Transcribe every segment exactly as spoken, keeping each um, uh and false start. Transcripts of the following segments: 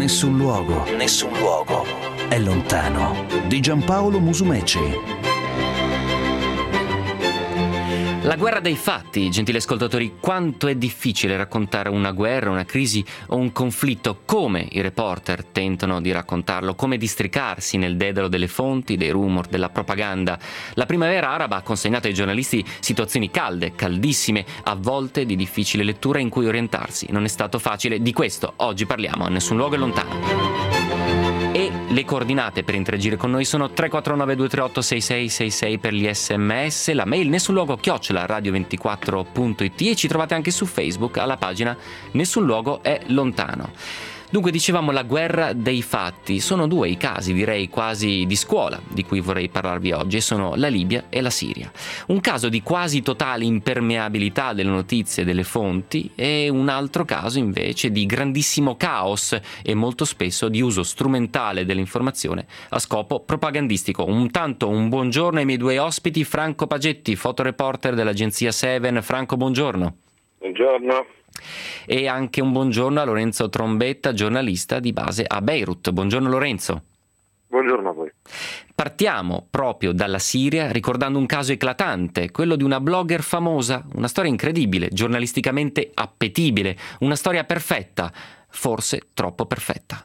Nessun luogo, nessun luogo è lontano. Di Giampaolo Musumeci. La guerra dei fatti, gentili ascoltatori, quanto è difficile raccontare una guerra, una crisi o un conflitto, come i reporter tentano di raccontarlo, come districarsi nel dedalo delle fonti, dei rumor, della propaganda. La primavera araba ha consegnato ai giornalisti situazioni calde, caldissime, a volte di difficile lettura in cui orientarsi. Non è stato facile, di questo oggi parliamo a Nessun Luogo è Lontano. E le coordinate per interagire con noi sono tre quattro nove due tre otto sei sei sei sei per gli sms, la mail nessunluogo chiocciola radio ventiquattro punto it e ci trovate anche su Facebook alla pagina Nessun Luogo è Lontano. Dunque, dicevamo la guerra dei fatti. Sono due i casi, direi quasi di scuola, di cui vorrei parlarvi oggi, e sono la Libia e la Siria. Un caso di quasi totale impermeabilità delle notizie e delle fonti e un altro caso invece di grandissimo caos e molto spesso di uso strumentale dell'informazione a scopo propagandistico. Un tanto un buongiorno ai miei due ospiti, Franco Pagetti, fotoreporter dell'agenzia Seven. Franco, buongiorno. Buongiorno. E anche un buongiorno a Lorenzo Trombetta, giornalista di base a Beirut. Buongiorno Lorenzo. Buongiorno a voi. Partiamo proprio dalla Siria ricordando un caso eclatante, quello di una blogger famosa, una storia incredibile, giornalisticamente appetibile, una storia perfetta, forse troppo perfetta.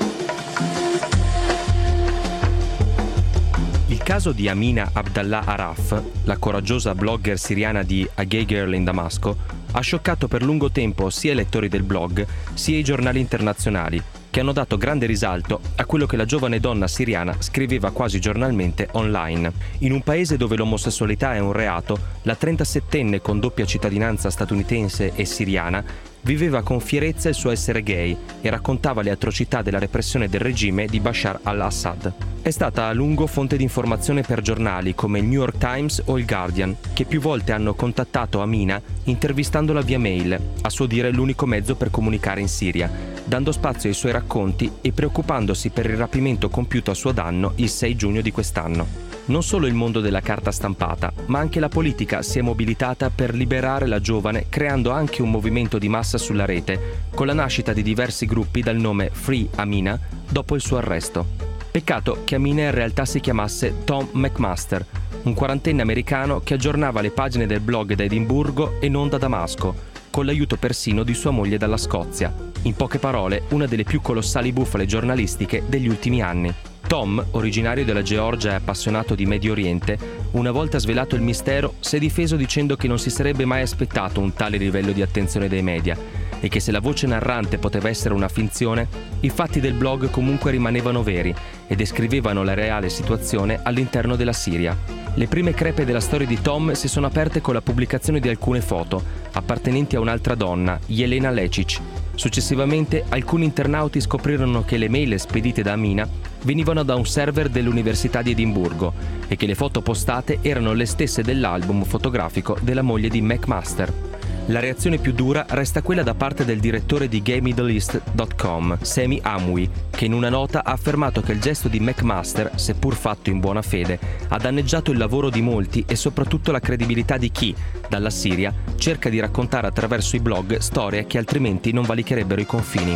Il caso di Amina Abdallah Araf, la coraggiosa blogger siriana di A Gay Girl in Damasco, ha scioccato per lungo tempo sia i lettori del blog sia i giornali internazionali, che hanno dato grande risalto a quello che la giovane donna siriana scriveva quasi giornalmente online. In un paese dove l'omosessualità è un reato, la trentasettenne con doppia cittadinanza statunitense e siriana viveva con fierezza il suo essere gay e raccontava le atrocità della repressione del regime di Bashar al-Assad. È stata a lungo fonte di informazione per giornali come il New York Times o il Guardian, che più volte hanno contattato Amina intervistandola via mail, a suo dire l'unico mezzo per comunicare in Siria, dando spazio ai suoi racconti e preoccupandosi per il rapimento compiuto a suo danno il sei giugno di quest'anno. Non solo il mondo della carta stampata, ma anche la politica si è mobilitata per liberare la giovane, creando anche un movimento di massa sulla rete, con la nascita di diversi gruppi dal nome Free Amina dopo il suo arresto. Peccato che Amina in realtà si chiamasse Tom McMaster, un quarantenne americano che aggiornava le pagine del blog da Edimburgo e non da Damasco, con l'aiuto persino di sua moglie dalla Scozia. In poche parole, una delle più colossali bufale giornalistiche degli ultimi anni. Tom, originario della Georgia e appassionato di Medio Oriente, una volta svelato il mistero, si è difeso dicendo che non si sarebbe mai aspettato un tale livello di attenzione dei media e che se la voce narrante poteva essere una finzione, i fatti del blog comunque rimanevano veri e descrivevano la reale situazione all'interno della Siria. Le prime crepe della storia di Tom si sono aperte con la pubblicazione di alcune foto appartenenti a un'altra donna, Jelena Lecic. Successivamente, alcuni internauti scoprirono che le mail spedite da Amina venivano da un server dell'Università di Edimburgo e che le foto postate erano le stesse dell'album fotografico della moglie di McMaster. La reazione più dura resta quella da parte del direttore di gay middle east punto com, Sami Amwi, che in una nota ha affermato che il gesto di McMaster, seppur fatto in buona fede, ha danneggiato il lavoro di molti e soprattutto la credibilità di chi, dalla Siria, cerca di raccontare attraverso i blog storie che altrimenti non valicherebbero i confini.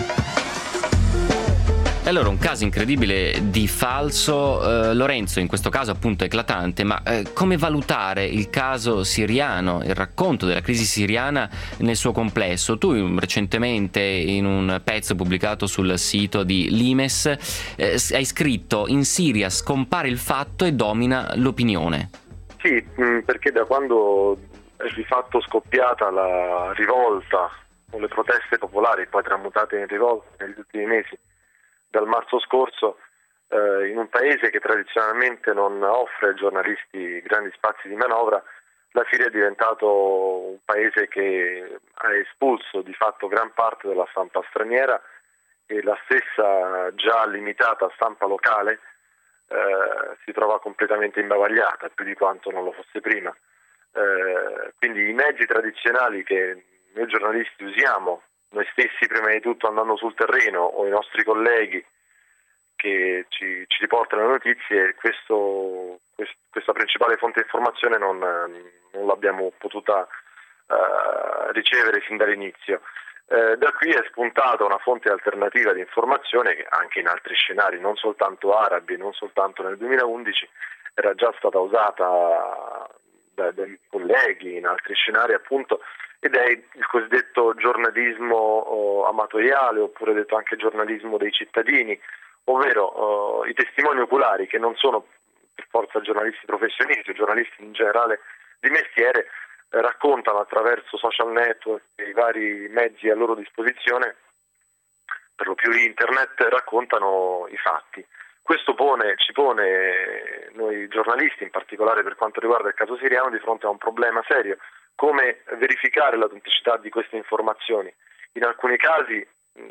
E allora un caso incredibile di falso, eh, Lorenzo, in questo caso appunto eclatante, ma eh, come valutare il caso siriano, il racconto della crisi siriana nel suo complesso? Tu recentemente in un pezzo pubblicato sul sito di Limes eh, hai scritto: in Siria scompare il fatto e domina l'opinione. Sì, perché da quando è di fatto scoppiata la rivolta o le proteste popolari, poi tramutate in rivolta negli ultimi mesi, dal marzo scorso, eh, in un paese che tradizionalmente non offre ai giornalisti grandi spazi di manovra, la Siria è diventato un paese che ha espulso di fatto gran parte della stampa straniera e la stessa già limitata stampa locale eh, si trova completamente imbavagliata, più di quanto non lo fosse prima. Eh, quindi i mezzi tradizionali che noi giornalisti usiamo, noi stessi prima di tutto andando sul terreno, o i nostri colleghi che ci, ci riportano le notizie, questo, quest, questa principale fonte di informazione non, non l'abbiamo potuta uh, ricevere fin dall'inizio. Eh, da qui è spuntata una fonte alternativa di informazione che anche in altri scenari, non soltanto arabi, non soltanto nel duemilaundici, era già stata usata da, dai colleghi in altri scenari appunto, ed è il cosiddetto giornalismo oh, amatoriale, oppure detto anche giornalismo dei cittadini, ovvero oh, i testimoni oculari, che non sono per forza giornalisti professionisti o giornalisti in generale di mestiere, raccontano attraverso social network e i vari mezzi a loro disposizione, per lo più internet, raccontano i fatti. Questo pone, ci pone noi giornalisti, in particolare per quanto riguarda il caso siriano, di fronte a un problema serio: come verificare l'autenticità di queste informazioni. In alcuni casi,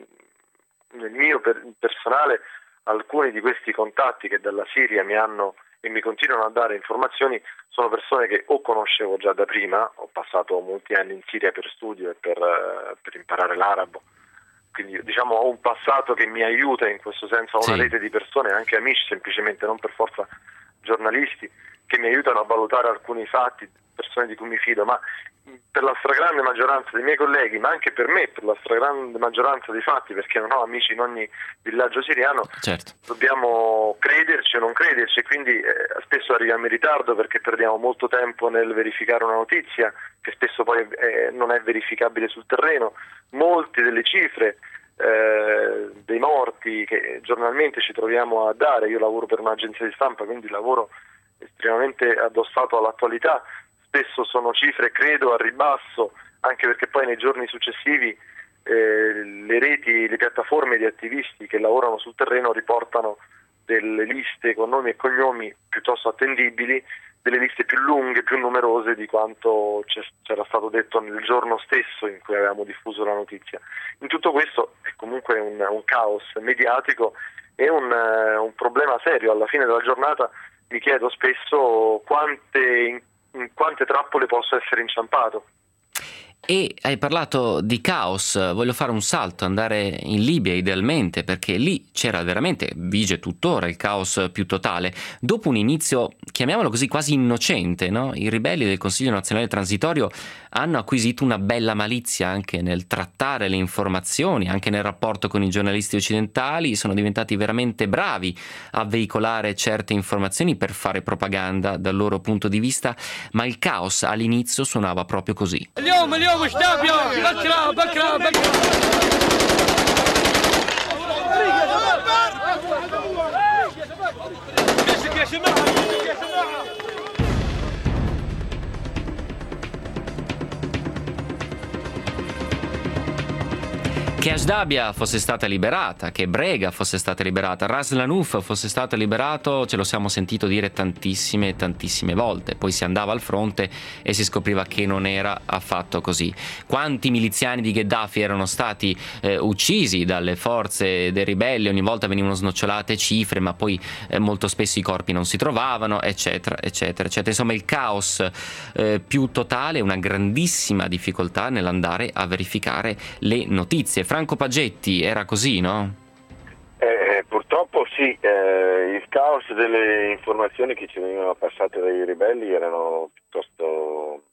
nel mio personale, alcuni di questi contatti che dalla Siria mi hanno e mi continuano a dare informazioni sono persone che o conoscevo già da prima, ho passato molti anni in Siria per studio e per, per imparare l'arabo, quindi diciamo ho un passato che mi aiuta in questo senso, ho una Sì. rete di persone, anche amici semplicemente, non per forza giornalisti, che mi aiutano a valutare alcuni fatti, persone di cui mi fido, ma per la stragrande maggioranza dei miei colleghi, ma anche per me, per la stragrande maggioranza dei fatti, perché non ho amici in ogni villaggio siriano, Certo. dobbiamo crederci o non crederci, e quindi eh, spesso arriviamo in ritardo perché perdiamo molto tempo nel verificare una notizia che spesso poi eh, non è verificabile sul terreno. Molte delle cifre eh, dei morti che giornalmente ci troviamo a dare, io lavoro per un'agenzia di stampa, quindi lavoro estremamente addossato all'attualità, spesso sono cifre credo a ribasso, anche perché poi nei giorni successivi eh, le reti, le piattaforme di attivisti che lavorano sul terreno riportano delle liste con nomi e cognomi piuttosto attendibili, delle liste più lunghe, più numerose di quanto c'era stato detto nel giorno stesso in cui avevamo diffuso la notizia. In tutto questo è comunque un, un caos mediatico e un, un problema serio. Alla fine della giornata mi chiedo spesso quante, in, in quante trappole posso essere inciampato. E hai parlato di caos, voglio fare un salto, andare in Libia idealmente, perché lì c'era veramente, vige tuttora, il caos più totale. Dopo un inizio, chiamiamolo così, quasi innocente, no? I ribelli del Consiglio Nazionale Transitorio hanno acquisito una bella malizia anche nel trattare le informazioni, anche nel rapporto con i giornalisti occidentali, sono diventati veramente bravi a veicolare certe informazioni per fare propaganda dal loro punto di vista, ma il caos all'inizio suonava proprio così. اليوم اليوم ايش تبي بكره بكره بكره يا جماعه يا جماعه Che Ashdabia fosse stata liberata, che Brega fosse stata liberata, Ras Lanuf fosse stato liberato, ce lo siamo sentito dire tantissime tantissime volte. Poi si andava al fronte e si scopriva che non era affatto così. Quanti miliziani di Gheddafi erano stati eh, uccisi dalle forze dei ribelli, ogni volta venivano snocciolate cifre, ma poi eh, molto spesso i corpi non si trovavano, eccetera eccetera eccetera. Insomma, il caos eh, più totale, una grandissima difficoltà nell'andare a verificare le notizie. Franco Pagetti, era così, no? Eh, purtroppo sì, eh, il caos delle informazioni che ci venivano passate dai ribelli erano piuttosto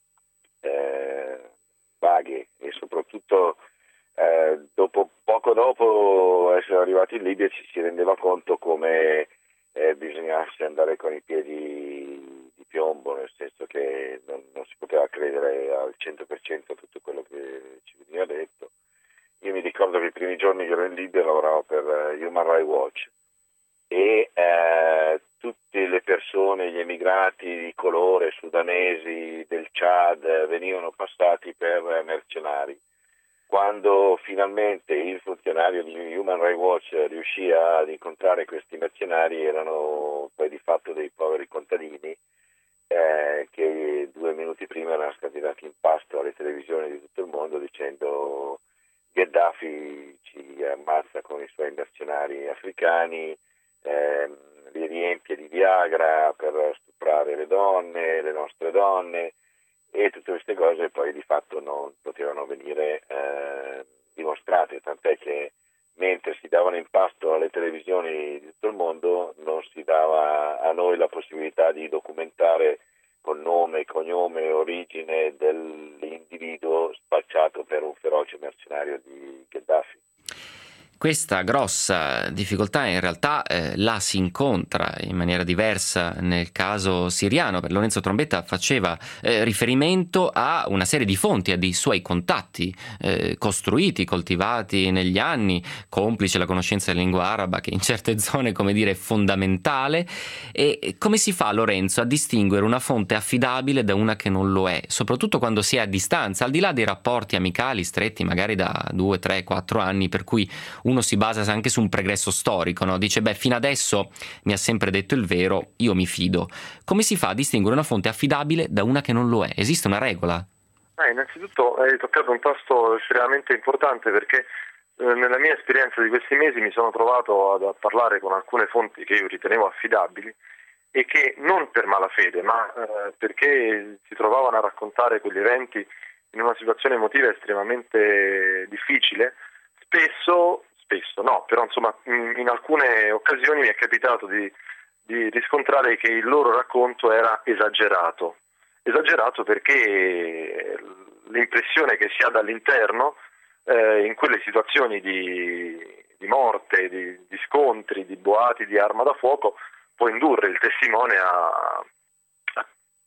eh, vaghe, e soprattutto eh, dopo, poco dopo essere arrivati in Libia ci si rendeva conto come eh, bisognasse andare con i piedi di piombo, nel senso che non, non si poteva credere al cento per cento a tutto quello che ci veniva detto. Io mi ricordo che i primi giorni che ero in Libia lavoravo per Human Rights Watch e eh, tutte le persone, gli emigrati di colore, sudanesi, del Chad, venivano passati per mercenari. Quando finalmente il funzionario di Human Rights Watch riuscì ad incontrare questi mercenari, erano poi di fatto dei poveri contadini eh, che due minuti prima erano stati dati in pasto alle televisioni di tutto il mondo dicendo: Gheddafi ci ammazza con i suoi mercenari africani, ehm, li riempie di Viagra per stuprare le donne, le nostre donne, e tutte queste cose poi di fatto non potevano venire eh, dimostrate, tant'è che mentre si davano in pasto alle televisioni di tutto il mondo non si dava a noi la possibilità di documentare con nome, cognome e origine dell'individuo spacciato per un feroce mercenario. di Gheddafi. Questa grossa difficoltà in realtà eh, la si incontra in maniera diversa nel caso siriano. Lorenzo Trombetta faceva eh, riferimento a una serie di fonti, a dei suoi contatti eh, costruiti, coltivati negli anni, complice la conoscenza della lingua araba che in certe zone, come dire, è fondamentale. E come si fa, Lorenzo, a distinguere una fonte affidabile da una che non lo è, soprattutto quando si è a distanza, al di là dei rapporti amicali stretti magari da due, tre, quattro anni, per cui uno si basa anche su un pregresso storico, no? Dice, beh, fino adesso mi ha sempre detto il vero, io mi fido. Come si fa a distinguere una fonte affidabile da una che non lo è? Esiste una regola? Eh, innanzitutto hai toccato un tasto estremamente importante, perché eh, nella mia esperienza di questi mesi mi sono trovato ad, a parlare con alcune fonti che io ritenevo affidabili e che non per malafede, ma eh, perché si trovavano a raccontare quegli eventi in una situazione emotiva estremamente difficile. Spesso Spesso no, però insomma in alcune occasioni mi è capitato di, di riscontrare che il loro racconto era esagerato. Esagerato perché l'impressione che si ha dall'interno eh, in quelle situazioni di, di morte, di, di scontri, di boati, di arma da fuoco può indurre il testimone a, a,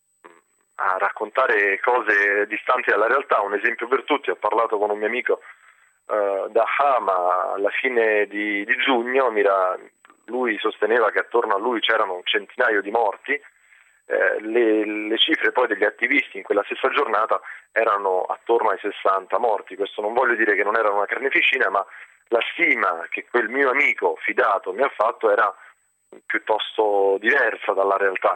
a raccontare cose distanti dalla realtà. Un esempio per tutti: ho parlato con un mio amico Uh, da Hama alla fine di, di giugno. Mira, lui sosteneva che attorno a lui c'erano un centinaio di morti. Eh, le, le cifre poi degli attivisti in quella stessa giornata erano attorno ai sessanta morti. Questo non voglio dire che non era una carneficina, ma la stima che quel mio amico fidato mi ha fatto era piuttosto diversa dalla realtà.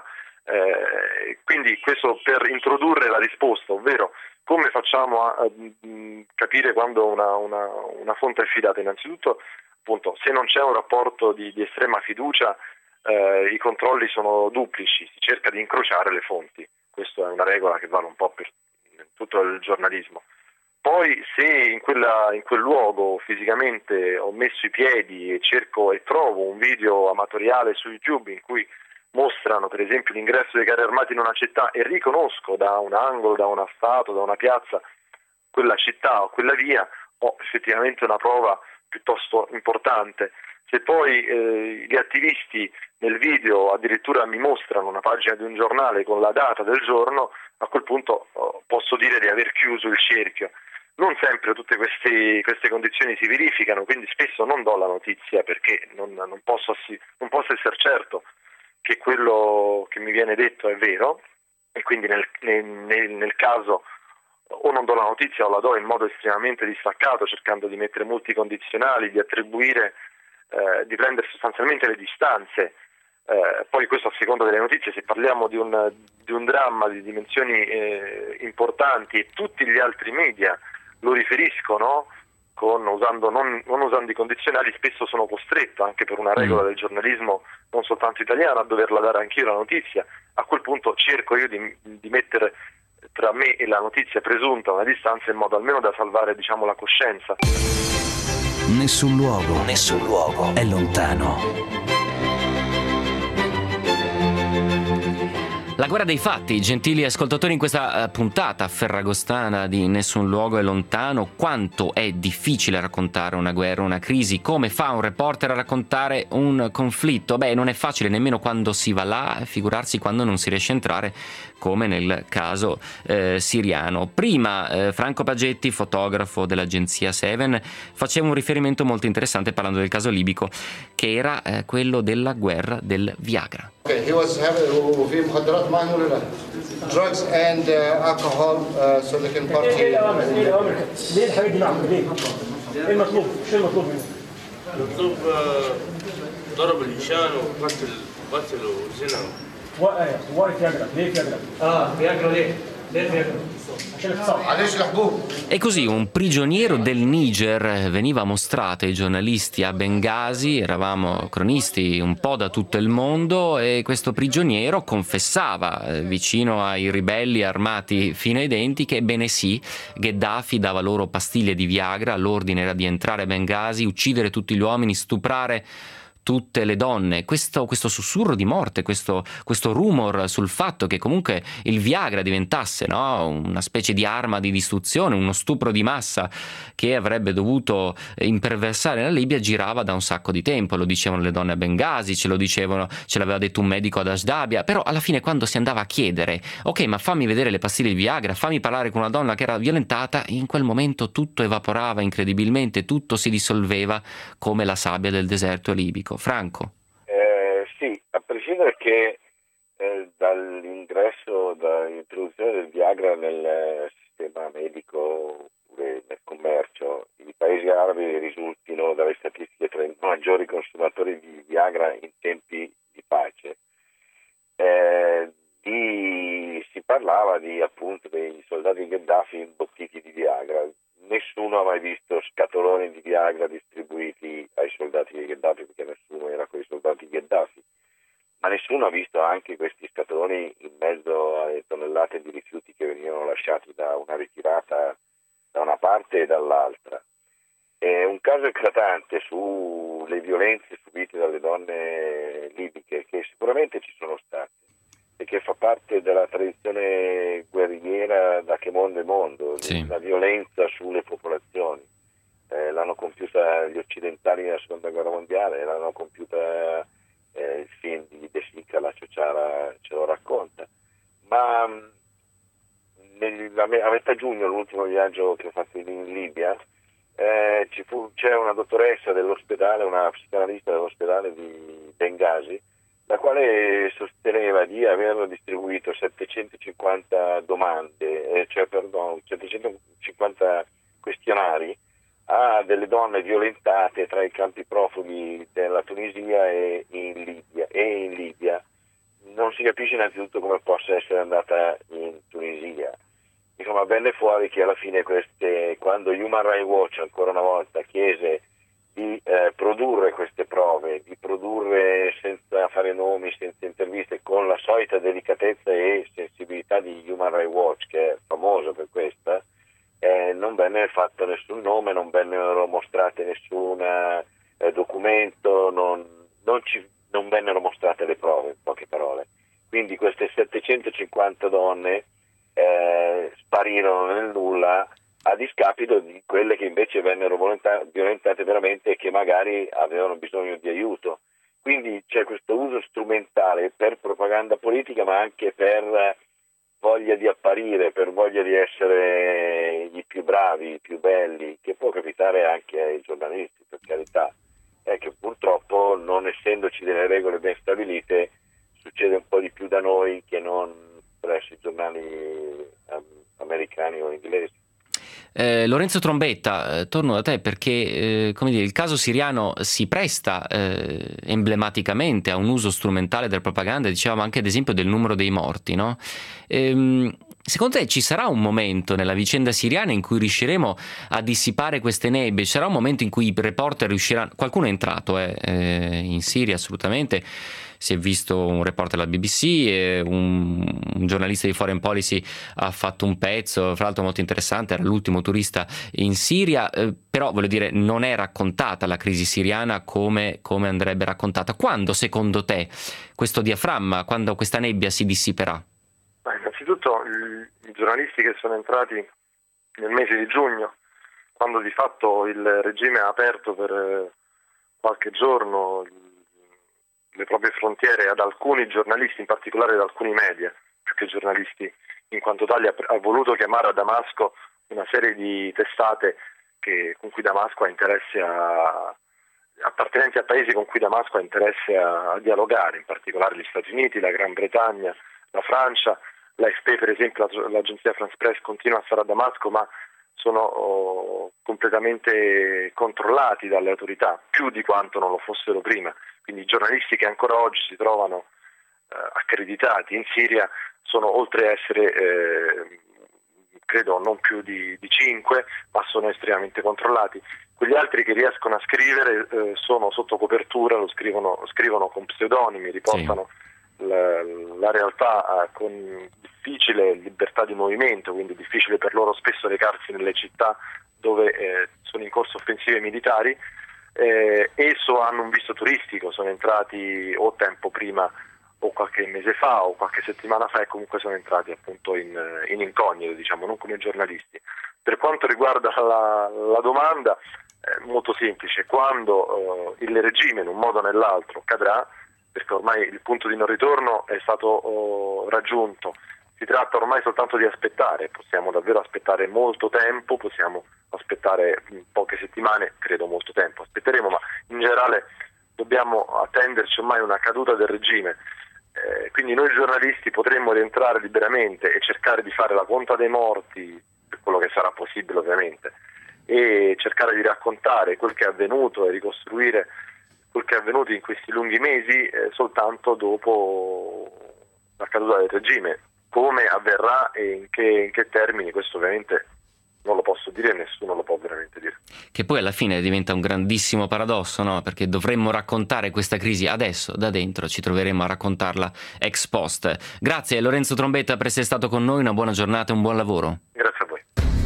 Eh, quindi questo per introdurre la risposta, ovvero come facciamo a, a capire quando una, una, una fonte è fidata? Innanzitutto, appunto, se non c'è un rapporto di, di estrema fiducia, eh, i controlli sono duplici, si cerca di incrociare le fonti. Questa è una regola che vale un po' per tutto il giornalismo. Poi, se in, quella, in quel luogo fisicamente ho messo i piedi e cerco e trovo un video amatoriale su YouTube in cui mostrano per esempio l'ingresso dei carri armati in una città e riconosco da un angolo, da una statua, da una piazza quella città o quella via, ho effettivamente una prova piuttosto importante. Se poi eh, gli attivisti nel video addirittura mi mostrano una pagina di un giornale con la data del giorno, a quel punto oh, posso dire di aver chiuso il cerchio. Non sempre tutte queste, queste condizioni si verificano, quindi spesso non do la notizia perché non, non, posso, non posso essere certo che quello che mi viene detto è vero, e quindi nel, nel, nel caso o non do la notizia o la do in modo estremamente distaccato, cercando di mettere molti condizionali, di attribuire, eh, di prendere sostanzialmente le distanze. Eh, poi questo a seconda delle notizie. Se parliamo di un, di un dramma di dimensioni eh, importanti e tutti gli altri media lo riferiscono, con, usando, non, non usando i condizionali, spesso sono costretto, anche per una regola del giornalismo non soltanto italiano, a doverla dare anch'io la notizia. A quel punto cerco io di, di mettere tra me e la notizia presunta una distanza, in modo almeno da salvare, diciamo, la coscienza. Nessun luogo, nessun luogo è lontano. La guerra dei fatti, gentili ascoltatori, in questa puntata ferragostana di Nessun luogo è lontano. Quanto è difficile raccontare una guerra, una crisi, come fa un reporter a raccontare un conflitto? Beh, non è facile nemmeno quando si va là, figurarsi quando non si riesce a entrare, come nel caso eh, siriano. Prima eh, Franco Pagetti, fotografo dell'agenzia Seven, faceva un riferimento molto interessante parlando del caso libico, che era eh, quello della guerra del Viagra. Okay, he was having في مخدرات معه ولا لا؟ drugs and uh, alcohol uh, so they can party. ايه الامر ايه الامر ليه الحاجات دي معهم ليه؟ ايه المطلوب؟ شو المطلوب منه؟ المطلوب ضرب الانسان وقتل قتل وزنا. واي فياجرا ليه فياجرا؟ اه فياجرا ليه؟ ليه فياجرا؟ E così un prigioniero del Niger veniva mostrato ai giornalisti a Bengasi. Eravamo cronisti un po' da tutto il mondo e questo prigioniero confessava eh, vicino ai ribelli armati fino ai denti che, bene sì, Gheddafi dava loro pastiglie di Viagra, l'ordine era di entrare a Bengasi, uccidere tutti gli uomini, stuprare tutte le donne. Questo, questo sussurro di morte, questo, questo rumor sul fatto che comunque il Viagra diventasse, no, una specie di arma di distruzione, uno stupro di massa che avrebbe dovuto imperversare la Libia, girava da un sacco di tempo. Lo dicevano le donne a Bengasi, ce lo dicevano, ce l'aveva detto un medico ad Ashdabia, però alla fine quando si andava a chiedere ok, ma fammi vedere le pastiglie di Viagra, fammi parlare con una donna che era violentata, in quel momento tutto evaporava incredibilmente, tutto si dissolveva come la sabbia del deserto libico. Franco? Eh, sì, a prescindere che eh, dall'ingresso, dall'introduzione del Viagra nel sistema medico oppure nel commercio, i paesi arabi risultino dalle statistiche tra i maggiori consumatori di Viagra in tempi di pace. Eh, di, si parlava di appunto dei soldati di Gheddafi imbottiti di Viagra. Nessuno ha mai visto scatoloni di Viagra distribuiti ai soldati di Gheddafi, perché nessuno era con i soldati di Gheddafi, ma nessuno ha visto anche questi scatoloni in mezzo alle tonnellate di rifiuti che venivano lasciati da una ritirata da una parte e dall'altra. È un caso eclatante sulle violenze subite dalle donne libiche, che sicuramente ci sono state e che fa parte della tradizione guerrigliera da che mondo è mondo, sì. La violenza sulle popolazioni. Eh, l'hanno compiuta gli occidentali nella seconda guerra mondiale, l'hanno compiuta eh, il film di De Sica, La Ciociara ce lo racconta. Ma nel, a metà giugno, l'ultimo viaggio che ho fatto in, in Libia, eh, ci fu, c'è una dottoressa dell'ospedale, una psicanalista dell'ospedale di Bengasi, la quale sosteneva di aver distribuito settecentocinquanta domande, eh, cioè perdono, settecentocinquanta questionari a delle donne violentate tra i campi profughi della Tunisia e in Libia. E in Libia non si capisce innanzitutto come possa essere andata in Tunisia. Insomma, venne fuori che alla fine queste, quando Human Rights Watch ancora una volta chiese di eh, produrre queste prove, di produrre senza fare nomi, senza interviste, con la solita delicatezza e sensibilità di Human Rights Watch, che è famoso per questa, eh, non venne fatto nessun nome, non vennero mostrate nessun eh, documento, non, non, ci, non vennero mostrate le prove, in poche parole. Quindi queste settecentocinquanta donne eh, sparirono nel nulla, a discapito di quelle che invece vennero violentate veramente e che magari avevano bisogno di aiuto. Quindi c'è questo uso strumentale per propaganda politica, ma anche per voglia di apparire, per voglia di essere i più bravi, i più belli, che può capitare anche ai giornalisti, per carità. È che purtroppo, non essendoci delle regole ben stabilite, succede un po' di più da noi che non presso i giornali americani o inglesi. Eh, Lorenzo Trombetta, eh, torno da te perché eh, come dire, il caso siriano si presta eh, emblematicamente a un uso strumentale della propaganda, dicevamo anche ad esempio del numero dei morti, no? Ehm, secondo te ci sarà un momento nella vicenda siriana in cui riusciremo a dissipare queste nebbie? Ci sarà un momento in cui i reporter riusciranno... Qualcuno è entrato eh, eh, in Siria, assolutamente. Si è visto un reporter della B B C, e un, un giornalista di Foreign Policy ha fatto un pezzo, fra l'altro molto interessante, era l'ultimo turista in Siria, eh, però voglio dire non è raccontata la crisi siriana come, come andrebbe raccontata. Quando secondo te questo diaframma, quando questa nebbia si dissiperà? Ma innanzitutto i, i giornalisti che sono entrati nel mese di giugno, quando di fatto il regime ha aperto per qualche giorno le proprie frontiere ad alcuni giornalisti, in particolare ad alcuni media, più che giornalisti, in quanto tali ha, ha voluto chiamare a Damasco una serie di testate che, con cui Damasco ha interesse a, appartenenti a paesi con cui Damasco ha interesse a, a dialogare, in particolare gli Stati Uniti, la Gran Bretagna, la Francia, l'A F P per esempio, l'agenzia France Press continua a stare a Damasco, ma sono oh, completamente controllati dalle autorità, più di quanto non lo fossero prima. Quindi i giornalisti che ancora oggi si trovano eh, accreditati in Siria sono, oltre a essere, eh, credo, non più di, di cinque, ma sono estremamente controllati. Quegli altri che riescono a scrivere eh, sono sotto copertura, lo scrivono, scrivono con pseudonimi, riportano sì. la, la realtà eh, con difficile libertà di movimento, quindi è difficile per loro spesso recarsi nelle città dove eh, sono in corso offensive militari. eh, esso hanno un visto turistico, sono entrati o tempo prima o qualche mese fa o qualche settimana fa, e comunque sono entrati appunto in, in incognito, diciamo, non come giornalisti. Per quanto riguarda la, la domanda, è molto semplice: quando eh, il regime in un modo o nell'altro cadrà, perché ormai il punto di non ritorno è stato oh, raggiunto, si tratta ormai soltanto di aspettare, possiamo davvero aspettare molto tempo, possiamo aspettare poche settimane, credo molto tempo, aspetteremo, ma in generale dobbiamo attenderci ormai una caduta del regime. Eh, quindi noi giornalisti potremmo rientrare liberamente e cercare di fare la conta dei morti, per quello che sarà possibile ovviamente, e cercare di raccontare quel che è avvenuto e ricostruire quel che è avvenuto in questi lunghi mesi eh, soltanto dopo la caduta del regime. Come avverrà e in che, in che termini, questo ovviamente non lo posso dire, nessuno lo può veramente dire. Che poi alla fine diventa un grandissimo paradosso, no? Perché dovremmo raccontare questa crisi adesso, da dentro, ci troveremo a raccontarla ex post. Grazie Lorenzo Trombetta per essere stato con noi, una buona giornata e un buon lavoro. Grazie a voi.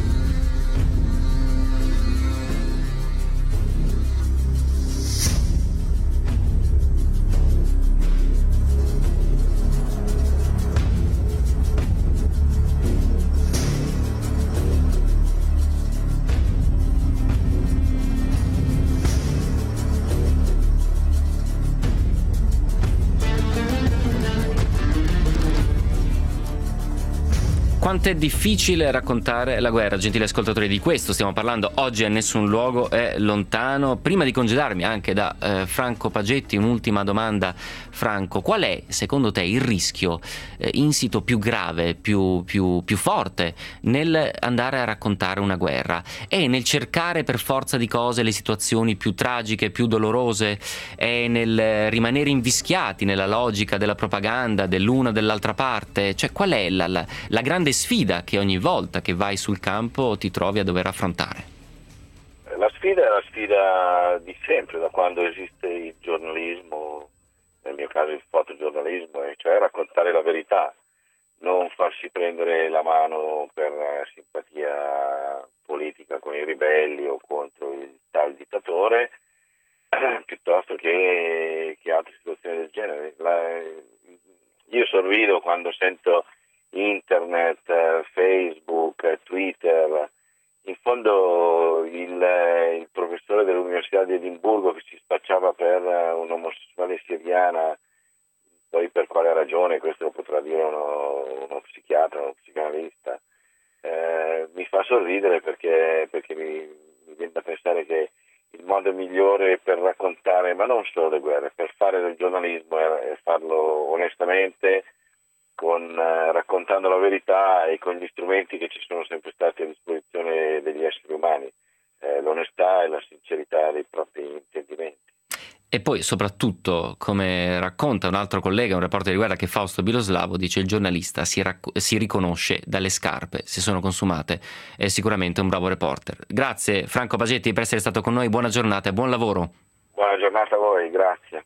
Quanto è difficile raccontare la guerra, gentili ascoltatori, di questo stiamo parlando oggi a Nessun Luogo è Lontano. Prima di congedarmi anche da eh, Franco Pagetti, un'ultima domanda. Franco, qual è secondo te il rischio eh, insito più grave, più, più, più forte nel andare a raccontare una guerra? È nel cercare per forza di cose le situazioni più tragiche, più dolorose? È nel rimanere invischiati nella logica della propaganda dell'una o dell'altra parte? Cioè, qual è la, la, la grande sfida che ogni volta che vai sul campo ti trovi a dover affrontare? La sfida è la sfida di sempre, da quando esiste il giornalismo, nel mio caso il fotogiornalismo, e cioè raccontare la verità, non farsi prendere la mano per simpatia politica con i ribelli o contro il tal dittatore, piuttosto che, che altre situazioni del genere. La, io sorrido quando sento internet, Facebook, Twitter. In fondo il, il professore dell'Università di Edimburgo che si spacciava per un'omosessuale siriana, poi per quale ragione, questo lo potrà dire uno, uno psichiatra, uno psicanalista, eh, mi fa sorridere perché, perché mi, mi viene da pensare che il modo migliore per raccontare, ma non solo le guerre, per fare del giornalismo è, è farlo onestamente, con, eh, raccontando la verità e con gli strumenti che ci sono sempre stati a disposizione degli esseri umani, eh, l'onestà e la sincerità dei propri intendimenti. E poi soprattutto, come racconta un altro collega, un reporter di guerra, che Fausto Biloslavo, dice: il giornalista si, racco- si riconosce dalle scarpe, se sono consumate è sicuramente un bravo reporter. Grazie Franco Pagetti per essere stato con noi, buona giornata e buon lavoro. Buona giornata a voi, grazie.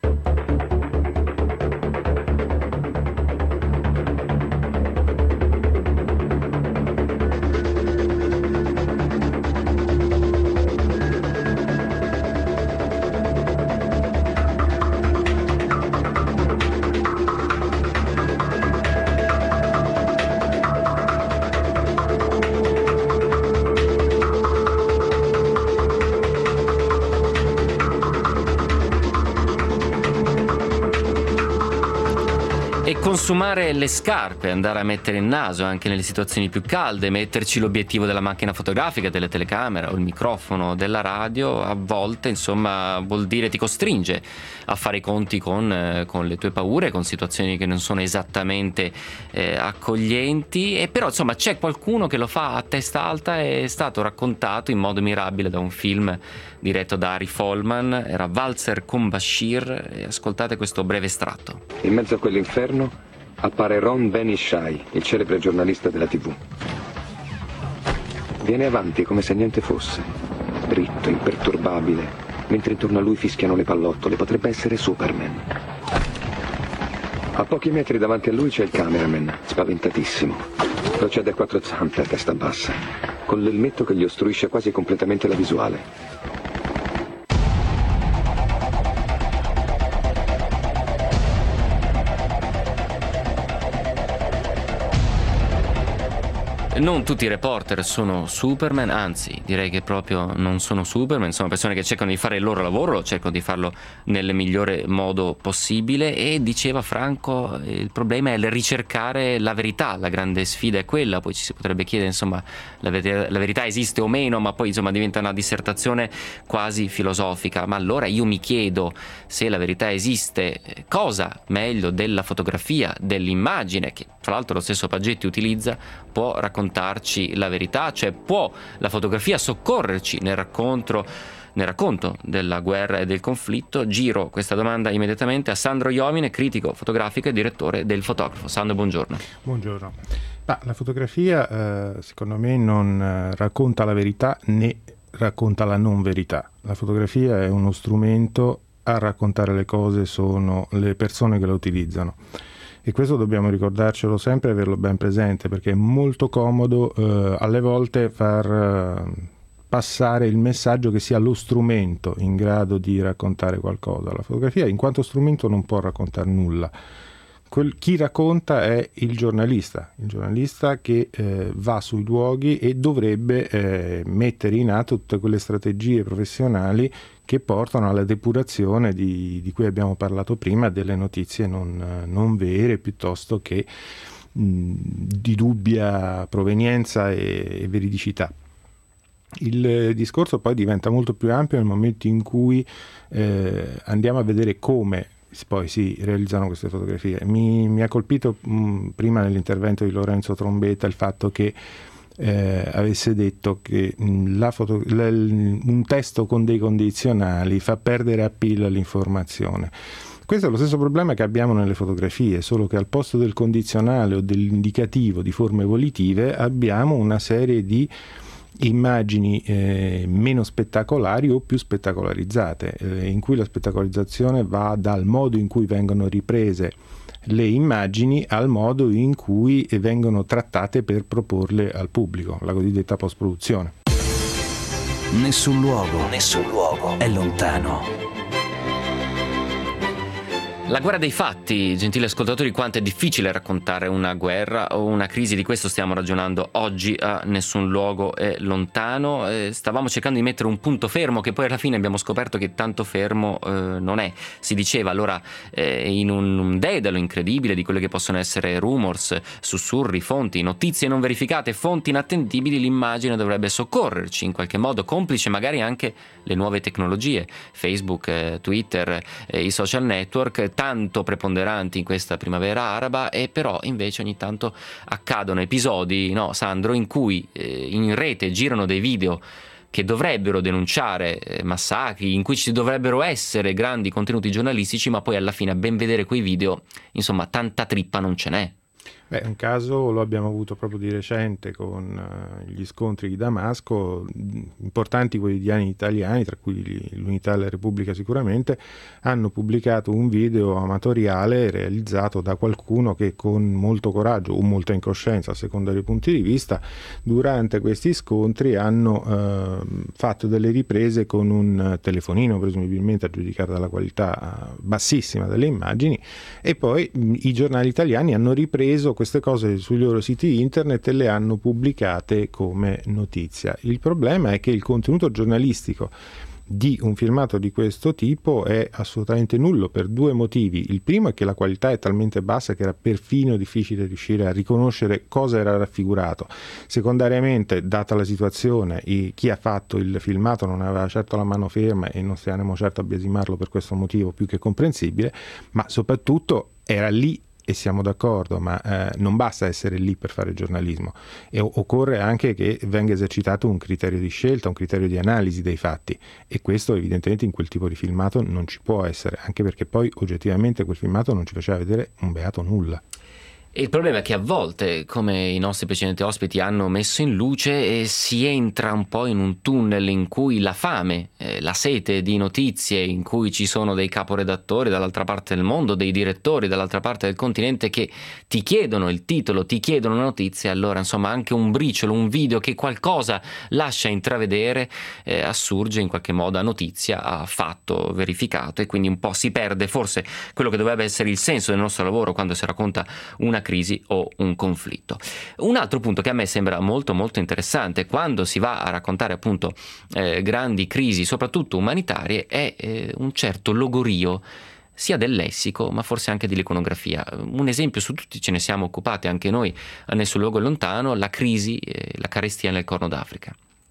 Consumare le scarpe, andare a mettere il naso anche nelle situazioni più calde, metterci l'obiettivo della macchina fotografica, della telecamera o il microfono della radio, a volte insomma vuol dire ti costringe a fare i conti con, eh, con le tue paure, con situazioni che non sono esattamente eh, accoglienti, e però insomma c'è qualcuno che lo fa a testa alta. È stato raccontato in modo mirabile da un film diretto da Ari Folman, era Walzer con Bashir, e ascoltate questo breve estratto. In mezzo a quell'inferno appare Ron Ben Ishai, il celebre giornalista della tivù. Viene avanti come se niente fosse, dritto, imperturbabile, mentre intorno a lui fischiano le pallottole. Potrebbe essere Superman. A pochi metri davanti a lui c'è il cameraman, spaventatissimo. Procede a quattro zampe, a testa bassa, con l'elmetto che gli ostruisce quasi completamente la visuale. Non tutti i reporter sono Superman, anzi direi che proprio non sono Superman, sono persone che cercano di fare il loro lavoro, cercano di farlo nel migliore modo possibile, e diceva Franco il problema è il ricercare la verità, la grande sfida è quella, poi ci si potrebbe chiedere insomma la, ver- la verità esiste o meno, ma poi insomma diventa una dissertazione quasi filosofica. Ma allora io mi chiedo, se la verità esiste, cosa meglio della fotografia, dell'immagine, che tra l'altro lo stesso Paggetti utilizza, può raccontarci la verità? Cioè può la fotografia soccorrerci nel racconto, nel racconto della guerra e del conflitto? Giro questa domanda immediatamente a Sandro Iovine, critico fotografico e direttore del Fotografo. Sandro, buongiorno. Buongiorno. Ma la fotografia eh, secondo me non eh, racconta la verità né racconta la non verità. La fotografia è uno strumento, a raccontare le cose sono le persone che la utilizzano. E questo dobbiamo ricordarcelo sempre e averlo ben presente, perché è molto comodo eh, alle volte far eh, passare il messaggio che sia lo strumento in grado di raccontare qualcosa. La fotografia in quanto strumento non può raccontare nulla. Quel, chi racconta è il giornalista, il giornalista che eh, va sui luoghi e dovrebbe eh, mettere in atto tutte quelle strategie professionali che portano alla depurazione di, di cui abbiamo parlato prima, delle notizie non, non vere, piuttosto che mh, di dubbia provenienza e, e veridicità. Il discorso poi diventa molto più ampio nel momento in cui eh, andiamo a vedere come poi si realizzano queste fotografie. Mi, mi ha colpito mh, prima nell'intervento di Lorenzo Trombetta il fatto che Eh, avesse detto che mh, la foto, la, un testo con dei condizionali fa perdere appeal all'informazione. Questo è lo stesso problema che abbiamo nelle fotografie, solo che al posto del condizionale o dell'indicativo di forme volitive abbiamo una serie di immagini eh, meno spettacolari o più spettacolarizzate, eh, in cui la spettacolarizzazione va dal modo in cui vengono riprese le immagini al modo in cui vengono trattate per proporle al pubblico, la cosiddetta post-produzione. Nessun luogo, nessun luogo è lontano. La guerra dei fatti, gentili ascoltatori, quanto è difficile raccontare una guerra o una crisi, di questo stiamo ragionando oggi a Nessun luogo è lontano. Eh, stavamo cercando di mettere un punto fermo che poi alla fine abbiamo scoperto che tanto fermo eh, non è. Si diceva allora eh, in un, un dedalo incredibile di quelle che possono essere rumors, sussurri, fonti, notizie non verificate, fonti inattendibili, l'immagine dovrebbe soccorrerci in qualche modo, complice magari anche le nuove tecnologie, Facebook, eh, Twitter, eh, i social network, tanto preponderanti in questa primavera araba, e però invece ogni tanto accadono episodi, no Sandro, in cui eh, in rete girano dei video che dovrebbero denunciare eh, massacri, in cui ci dovrebbero essere grandi contenuti giornalistici, ma poi alla fine a ben vedere quei video, insomma, tanta trippa non ce n'è. Beh, un caso lo abbiamo avuto proprio di recente con uh, gli scontri di Damasco. Importanti quotidiani italiani, tra cui l'Unità e la Repubblica sicuramente, hanno pubblicato un video amatoriale realizzato da qualcuno che con molto coraggio o molta incoscienza, a seconda dei punti di vista, durante questi scontri hanno uh, fatto delle riprese con un telefonino, presumibilmente a giudicare dalla qualità bassissima delle immagini, e poi mh, i giornali italiani hanno ripreso queste cose sui loro siti internet e le hanno pubblicate come notizia. Il problema è che il contenuto giornalistico di un filmato di questo tipo è assolutamente nullo per due motivi. Il primo è che la qualità è talmente bassa che era perfino difficile riuscire a riconoscere cosa era raffigurato. Secondariamente, data la situazione, chi ha fatto il filmato non aveva certo la mano ferma e non stiamo certo a biasimarlo per questo motivo più che comprensibile, ma soprattutto era lì. E siamo d'accordo, ma eh, non basta essere lì per fare giornalismo, e occorre anche che venga esercitato un criterio di scelta, un criterio di analisi dei fatti, e questo evidentemente in quel tipo di filmato non ci può essere, anche perché poi oggettivamente quel filmato non ci faceva vedere un beato nulla. E il problema è che a volte, come i nostri precedenti ospiti hanno messo in luce, eh, si entra un po' in un tunnel in cui la fame, eh, la sete di notizie, in cui ci sono dei caporedattori dall'altra parte del mondo, dei direttori dall'altra parte del continente che ti chiedono il titolo, ti chiedono la notizia, allora insomma anche un briciolo, un video che qualcosa lascia intravedere eh, assurge in qualche modo a notizia, a fatto verificato, e quindi un po' si perde forse quello che dovrebbe essere il senso del nostro lavoro quando si racconta una crisi o un conflitto. Un altro punto che a me sembra molto molto interessante quando si va a raccontare appunto eh, grandi crisi, soprattutto umanitarie, è eh, un certo logorio sia del lessico ma forse anche dell'iconografia. Un esempio su tutti, ce ne siamo occupati anche noi nel Sul luogo lontano, la crisi, eh, la carestia nel Corno d'Africa.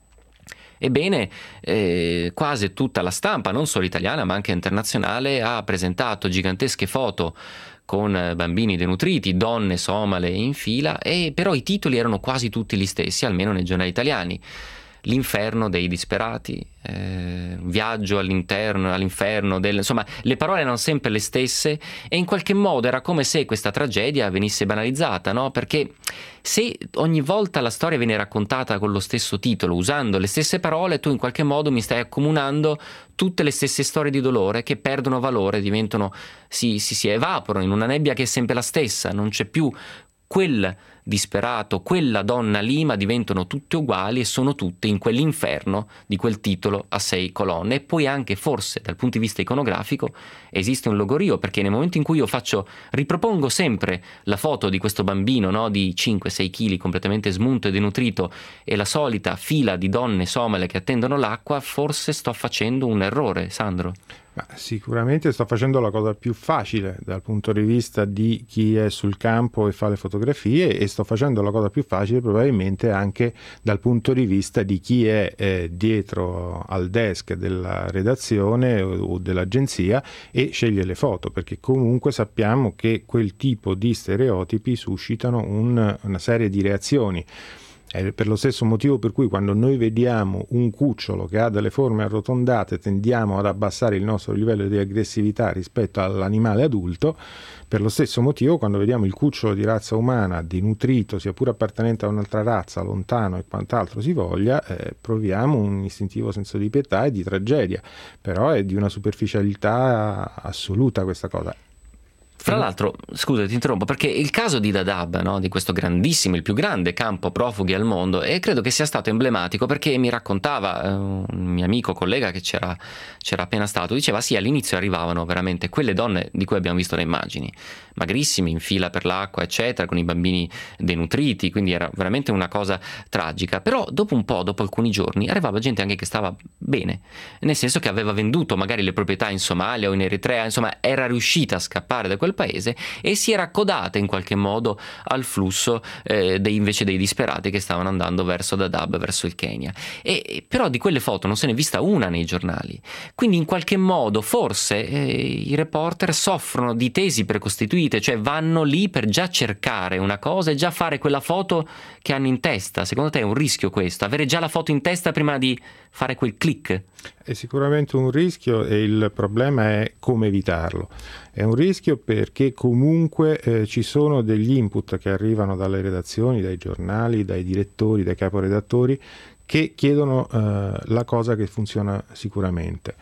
Ebbene, eh, quasi tutta la stampa, non solo italiana ma anche internazionale, ha presentato gigantesche foto con bambini denutriti, donne somale in fila, e però i titoli erano quasi tutti gli stessi, almeno nei giornali italiani. L'inferno dei disperati, eh, viaggio all'interno, all'inferno del... insomma, le parole erano sempre le stesse e in qualche modo era come se questa tragedia venisse banalizzata, no? Perché se ogni volta la storia viene raccontata con lo stesso titolo, usando le stesse parole, tu in qualche modo mi stai accomunando tutte le stesse storie di dolore che perdono valore, diventano, si, si, si evaporano in una nebbia che è sempre la stessa, non c'è più quel disperato, quella donna lì, ma diventano tutte uguali e sono tutte in quell'inferno di quel titolo a sei colonne. E poi anche forse dal punto di vista iconografico esiste un logorio, perché nel momento in cui io faccio, ripropongo sempre la foto di questo bambino, no, di cinque sei chili completamente smunto e denutrito e la solita fila di donne somale che attendono l'acqua, forse sto facendo un errore, Sandro. Ma sicuramente sto facendo la cosa più facile dal punto di vista di chi è sul campo e fa le fotografie, e sto facendo la cosa più facile probabilmente anche dal punto di vista di chi è eh, dietro al desk della redazione o, o dell'agenzia e sceglie le foto, perché comunque sappiamo che quel tipo di stereotipi suscitano un, una serie di reazioni. È per lo stesso motivo per cui quando noi vediamo un cucciolo che ha delle forme arrotondate tendiamo ad abbassare il nostro livello di aggressività rispetto all'animale adulto. Per lo stesso motivo quando vediamo il cucciolo di razza umana denutrito, sia pure appartenente a un'altra razza, lontano e quant'altro si voglia, eh, proviamo un istintivo senso di pietà e di tragedia, però è di una superficialità assoluta questa cosa. Fra l'altro, scusa ti interrompo, perché il caso di Dadaab, no, di questo grandissimo, il più grande campo profughi al mondo, e credo che sia stato emblematico, perché mi raccontava eh, un mio amico, collega che c'era, c'era appena stato, diceva sì, all'inizio arrivavano veramente quelle donne di cui abbiamo visto le immagini, magrissime, in fila per l'acqua, eccetera, con i bambini denutriti, quindi era veramente una cosa tragica. Però dopo un po', dopo alcuni giorni, arrivava gente anche che stava bene, nel senso che aveva venduto magari le proprietà in Somalia o in Eritrea, insomma era riuscita a scappare da quel paese e si era accodata in qualche modo al flusso eh, dei, invece dei disperati che stavano andando verso Dadaab, verso il Kenya. E però di quelle foto non se n'è vista una nei giornali, quindi in qualche modo forse eh, i reporter soffrono di tesi precostituite, cioè vanno lì per già cercare una cosa e già fare quella foto che hanno in testa. Secondo te è un rischio questo, avere già la foto in testa prima di fare quel click? È sicuramente un rischio e il problema è come evitarlo. È un rischio perché comunque eh, ci sono degli input che arrivano dalle redazioni, dai giornali, dai direttori, dai caporedattori che chiedono eh, la cosa che funziona sicuramente.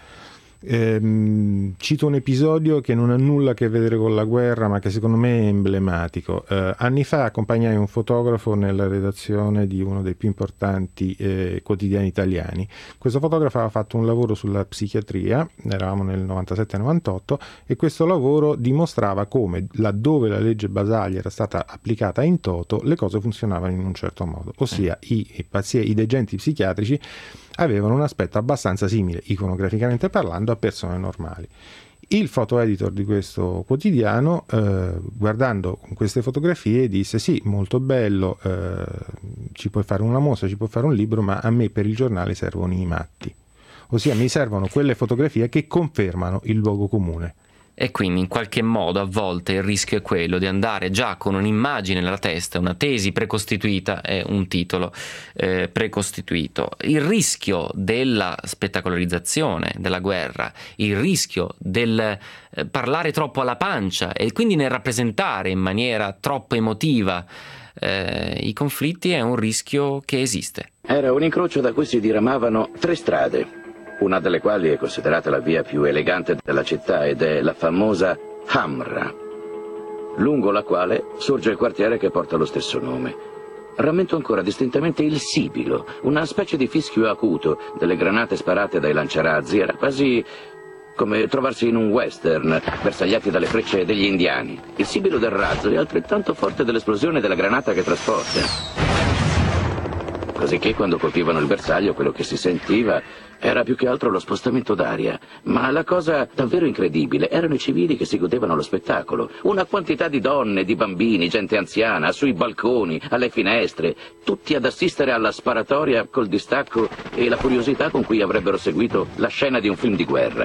Eh, cito un episodio che non ha nulla a che vedere con la guerra, ma che secondo me è emblematico. Eh, anni fa accompagnai un fotografo nella redazione di uno dei più importanti eh, quotidiani italiani. Questo fotografo aveva fatto un lavoro sulla psichiatria, eravamo nel novantasette novantotto, e questo lavoro dimostrava come laddove la legge Basaglia era stata applicata in toto le cose funzionavano in un certo modo, ossia i, i pazienti, i degenti psichiatrici avevano un aspetto abbastanza simile, iconograficamente parlando, a persone normali. Il foto editor di questo quotidiano, eh, guardando queste fotografie, disse sì, molto bello, eh, ci puoi fare una mostra, ci puoi fare un libro, ma a me per il giornale servono i matti. Ossia mi servono quelle fotografie che confermano il luogo comune. E quindi in qualche modo a volte il rischio è quello di andare già con un'immagine nella testa, una tesi precostituita e un titolo eh, precostituito. Il rischio della spettacolarizzazione della guerra, il rischio del eh, parlare troppo alla pancia e quindi nel rappresentare in maniera troppo emotiva eh, i conflitti è un rischio che esiste. Era un incrocio da cui si diramavano tre strade, una delle quali è considerata la via più elegante della città ed è la famosa Hamra, lungo la quale sorge il quartiere che porta lo stesso nome. Rammento ancora distintamente il sibilo, una specie di fischio acuto delle granate sparate dai lanciarazzi, era quasi come trovarsi in un western, bersagliati dalle frecce degli indiani. Il sibilo del razzo è altrettanto forte dell'esplosione della granata che trasporta. Cosicché quando colpivano il bersaglio quello che si sentiva era più che altro lo spostamento d'aria. Ma la cosa davvero incredibile erano i civili che si godevano lo spettacolo. Una quantità di donne, di bambini, gente anziana, sui balconi, alle finestre, tutti ad assistere alla sparatoria col distacco e la curiosità con cui avrebbero seguito la scena di un film di guerra.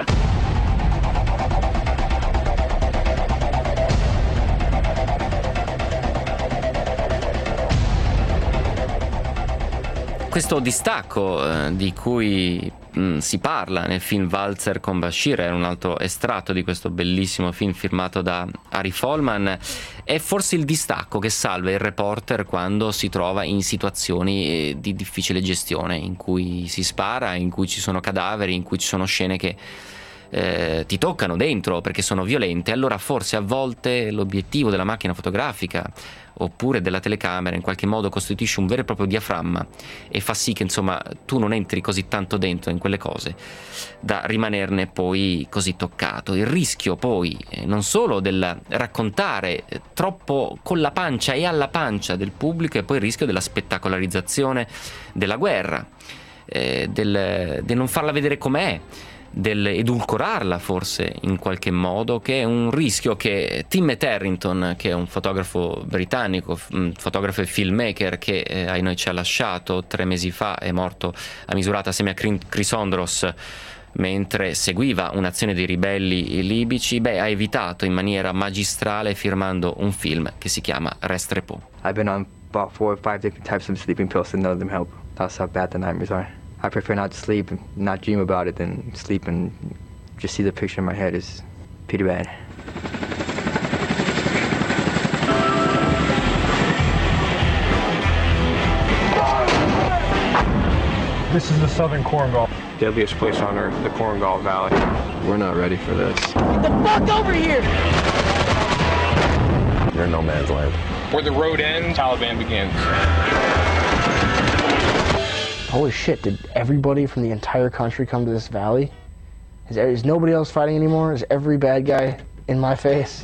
Questo distacco eh, di cui mh, si parla nel film Walzer con Bashir, era un altro estratto di questo bellissimo film firmato da Arif Holman, è forse il distacco che salva il reporter quando si trova in situazioni eh, di difficile gestione, in cui si spara, in cui ci sono cadaveri, in cui ci sono scene che Eh, ti toccano dentro perché sono violente. Allora forse a volte l'obiettivo della macchina fotografica oppure della telecamera in qualche modo costituisce un vero e proprio diaframma e fa sì che insomma tu non entri così tanto dentro in quelle cose da rimanerne poi così toccato. Il rischio poi eh, non solo del raccontare eh, troppo con la pancia e alla pancia del pubblico, e poi il rischio della spettacolarizzazione della guerra, eh, del, del non farla vedere com'è, del edulcorarla forse in qualche modo, che è un rischio che Timothy Harrington, che è un fotografo britannico, un fotografo e filmmaker che eh, ai noi ci ha lasciato tre mesi fa, è morto a Misurata assieme a Chrysondros mentre seguiva un'azione dei ribelli libici, beh, ha evitato in maniera magistrale firmando un film che si chiama Rest Repos. I've been on about four or five different types of sleeping pills and none of them help. That's how bad the nightmares are. I prefer not to sleep and not dream about it than sleep and just see the picture in my head. Is pretty bad. This is the southern Korengal. Deadliest place on earth, the Korengal Valley. We're not ready for this. Get the fuck over here! You're in no man's land. Where the road ends, Taliban begins. Holy shit, did everybody from the entire country come to this valley? Is, there, is nobody else fighting anymore? Is every bad guy in my face?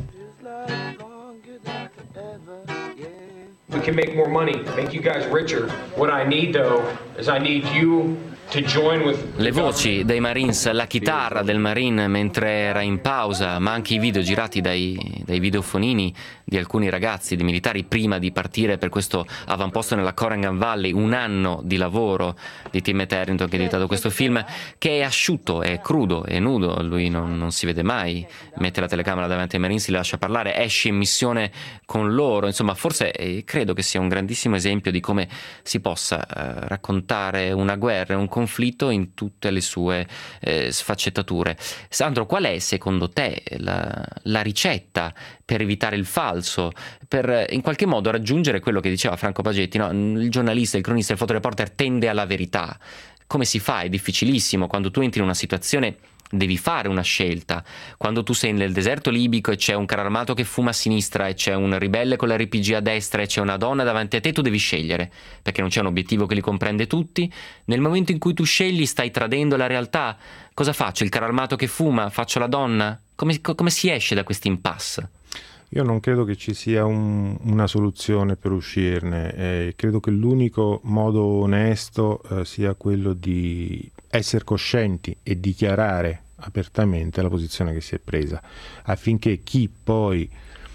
We can make more money, make you guys richer. What I need though is I need you to join with... Le voci dei Marines, la chitarra del Marine mentre era in pausa, ma anche i video girati dai, dai videofonini di alcuni ragazzi, di militari, prima di partire per questo avamposto nella Korengal Valley. Un anno di lavoro di Timothy Harrington che è diventato questo film, che è asciutto, è crudo, è nudo, lui non, non si vede mai, mette la telecamera davanti ai Marines, li lascia parlare, esce in missione con loro. Insomma, forse eh, credo che sia un grandissimo esempio di come si possa eh, raccontare una guerra, un conflitto in tutte le sue eh, sfaccettature. Sandro, qual è secondo te la, la ricetta per evitare il falso, per in qualche modo raggiungere quello che diceva Franco Pagetti, no? Il giornalista, il cronista, il fotoreporter tende alla verità. Come si fa? È difficilissimo. Quando tu entri in una situazione devi fare una scelta. Quando tu sei nel deserto libico e c'è un carro armato che fuma a sinistra e c'è un ribelle con l'R P G a destra e c'è una donna davanti a te, tu devi scegliere, perché non c'è un obiettivo che li comprende tutti. Nel momento in cui tu scegli stai tradendo la realtà. Cosa faccio? Il carro armato che fuma? Faccio la donna? Come, come si esce da questo impasse? Io non credo che ci sia un, una soluzione per uscirne, eh, credo che l'unico modo onesto eh, sia quello di essere coscienti e dichiarare apertamente la posizione che si è presa, affinché chi poi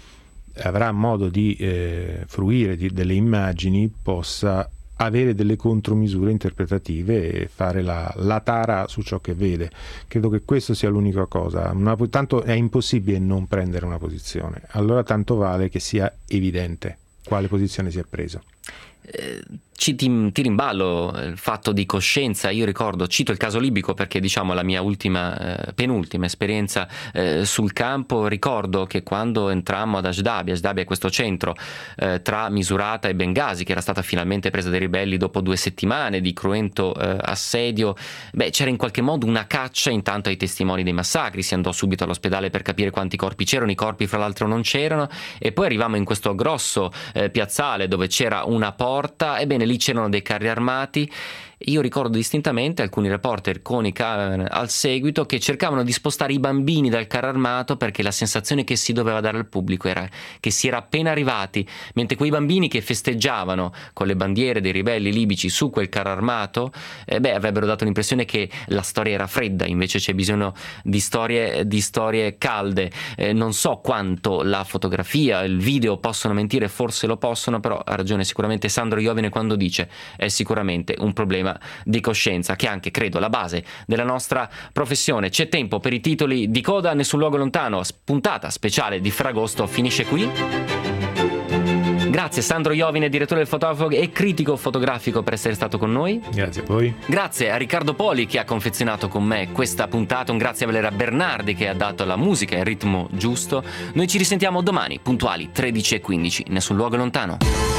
avrà modo di eh, fruire di, delle immagini possa avere delle contromisure interpretative e fare la, la tara su ciò che vede. Credo che questo sia l'unica cosa. Una, tanto è impossibile non prendere una posizione, allora tanto vale che sia evidente quale posizione si è preso. Eh, ci ti, tiri in ballo il fatto di coscienza. Io ricordo, cito il caso libico perché diciamo la mia ultima, eh, penultima esperienza eh, sul campo. Ricordo che quando entrammo ad Ashdabia, Ashdabia è questo centro eh, tra Misurata e Bengasi, che era stata finalmente presa dai ribelli dopo due settimane di cruento eh, assedio, beh, c'era in qualche modo una caccia intanto ai testimoni dei massacri. Si andò subito all'ospedale per capire quanti corpi c'erano, i corpi fra l'altro non c'erano, e poi arrivammo in questo grosso eh, piazzale dove c'era una porta. Ebbene, lì c'erano dei carri armati Io ricordo distintamente alcuni reporter con i camion al seguito che cercavano di spostare i bambini dal carro armato, perché la sensazione che si doveva dare al pubblico era che si era appena arrivati, mentre quei bambini che festeggiavano con le bandiere dei ribelli libici su quel carro armato eh beh, avrebbero dato l'impressione che la storia era fredda. Invece c'è bisogno di storie, di storie calde. Eh, non so quanto la fotografia, il video possono mentire, forse lo possono, però ha ragione sicuramente Sandro Iovine quando dice è sicuramente un problema di coscienza, che è anche, credo, la base della nostra professione. C'è tempo per i titoli di coda. Nessun luogo lontano, puntata speciale di Ferragosto, finisce qui. Grazie Sandro Iovine, direttore del Fotofog e critico fotografico, per essere stato con noi. Grazie a voi. Grazie a Riccardo Poli che ha confezionato con me questa puntata. Un grazie a Valera Bernardi che ha dato la musica e il ritmo giusto. Noi ci risentiamo domani puntuali tredici e quindici. Nessun luogo lontano.